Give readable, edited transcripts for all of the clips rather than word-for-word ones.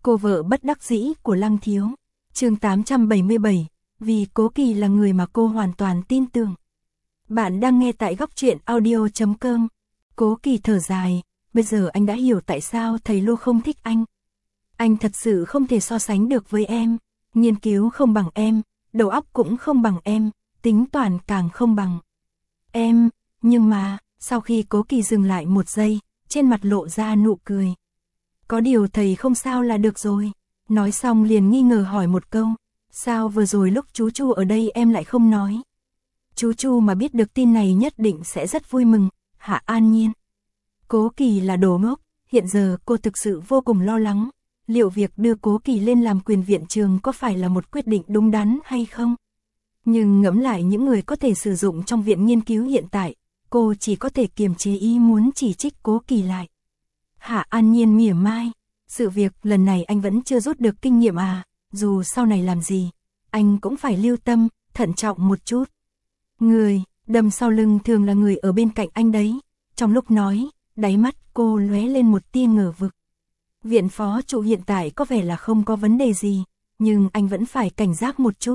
Cô vợ bất đắc dĩ của Lăng Thiếu. Chương 877, vì Cố Kỳ là người mà cô hoàn toàn tin tưởng. Bạn đang nghe tại Góc Truyện Audio.com. Cố Kỳ thở dài, bây giờ anh đã hiểu tại sao thầy Lô không thích anh. Anh thật sự không thể so sánh được với em, nghiên cứu không bằng em, đầu óc cũng không bằng em, tính toán càng không bằng em, nhưng mà, sau khi Cố Kỳ dừng lại một giây, trên mặt lộ ra nụ cười. Có điều thầy không sao là được rồi. Nói xong liền nghi ngờ hỏi một câu, sao vừa rồi lúc chú Chu ở đây em lại không nói? Chú Chu mà biết được tin này nhất định sẽ rất vui mừng. Hạ An Nhiên. Cố Kỳ là đồ ngốc, hiện giờ cô thực sự vô cùng lo lắng. Liệu việc đưa Cố Kỳ lên làm quyền viện trường có phải là một quyết định đúng đắn hay không? Nhưng ngẫm lại những người có thể sử dụng trong viện nghiên cứu hiện tại, cô chỉ có thể kiềm chế ý muốn chỉ trích Cố Kỳ lại. Hạ An Nhiên mỉa mai, sự việc lần này anh vẫn chưa rút được kinh nghiệm à, dù sau này làm gì, anh cũng phải lưu tâm, thận trọng một chút. Người đâm sau lưng thường là người ở bên cạnh anh đấy. Trong lúc nói, đáy mắt cô lóe lên một tia ngờ vực. Viện phó trụ hiện tại có vẻ là không có vấn đề gì, nhưng anh vẫn phải cảnh giác một chút.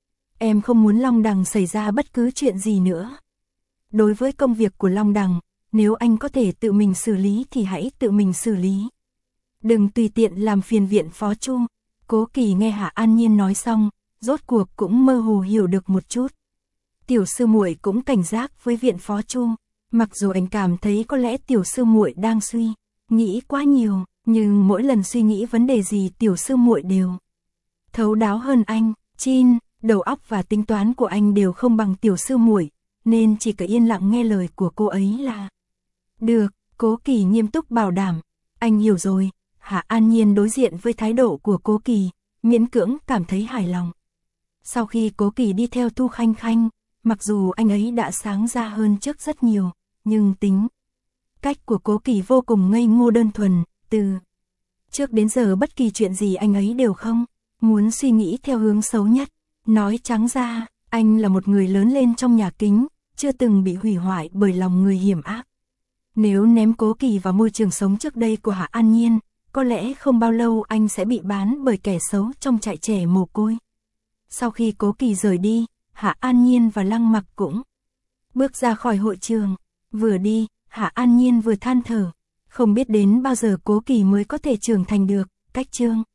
Em không muốn Long Đằng xảy ra bất cứ chuyện gì nữa. Đối với công việc của Long Đằng, nếu anh có thể tự mình xử lý thì hãy tự mình xử lý. Đừng tùy tiện làm phiền viện phó Chu. Cố Kỳ nghe Hạ An Nhiên nói xong, rốt cuộc cũng mơ hồ hiểu được một chút. Tiểu sư muội cũng cảnh giác với viện phó Chu, mặc dù anh cảm thấy có lẽ tiểu sư muội đang suy nghĩ quá nhiều, nhưng mỗi lần suy nghĩ vấn đề gì tiểu sư muội đều thấu đáo hơn anh. Chin, đầu óc và tính toán của anh đều không bằng tiểu sư muội, nên chỉ cần yên lặng nghe lời của cô ấy là được. Cố Kỳ nghiêm túc bảo đảm. Anh hiểu rồi. Hạ An Nhiên đối diện với thái độ của Cố Kỳ, miễn cưỡng cảm thấy hài lòng. Sau khi Cố Kỳ đi theo Thu Khanh Khanh, mặc dù anh ấy đã sáng ra hơn trước rất nhiều, nhưng tính cách của Cố Kỳ vô cùng ngây ngô đơn thuần, từ trước đến giờ bất kỳ chuyện gì anh ấy đều không muốn suy nghĩ theo hướng xấu nhất. Nói trắng ra, anh là một người lớn lên trong nhà kính, chưa từng bị hủy hoại bởi lòng người hiểm ác. Nếu ném Cố Kỳ vào môi trường sống trước đây của Hạ An Nhiên, có lẽ không bao lâu anh sẽ bị bán bởi kẻ xấu trong trại trẻ mồ côi. Sau khi Cố Kỳ rời đi, Hạ An Nhiên và Lăng Mặc cũng bước ra khỏi hội trường. Vừa đi, Hạ An Nhiên vừa than thở, không biết đến bao giờ Cố Kỳ mới có thể trưởng thành được. Cách chương